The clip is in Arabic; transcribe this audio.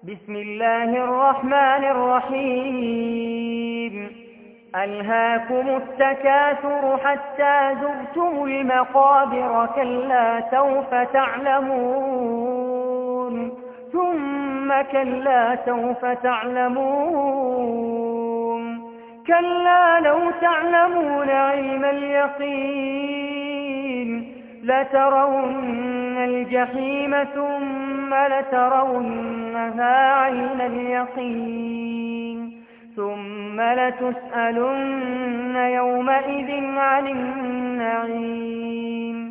بسم الله الرحمن الرحيم ألهاكم التكاثر حتى زرتم المقابر كلا سوف تعلمون ثم كلا سوف تعلمون كلا لو تعلمون علم اليقين لترون الجحيم ثم لترونها عين اليقين ثم لتسألن يومئذ عن النعيم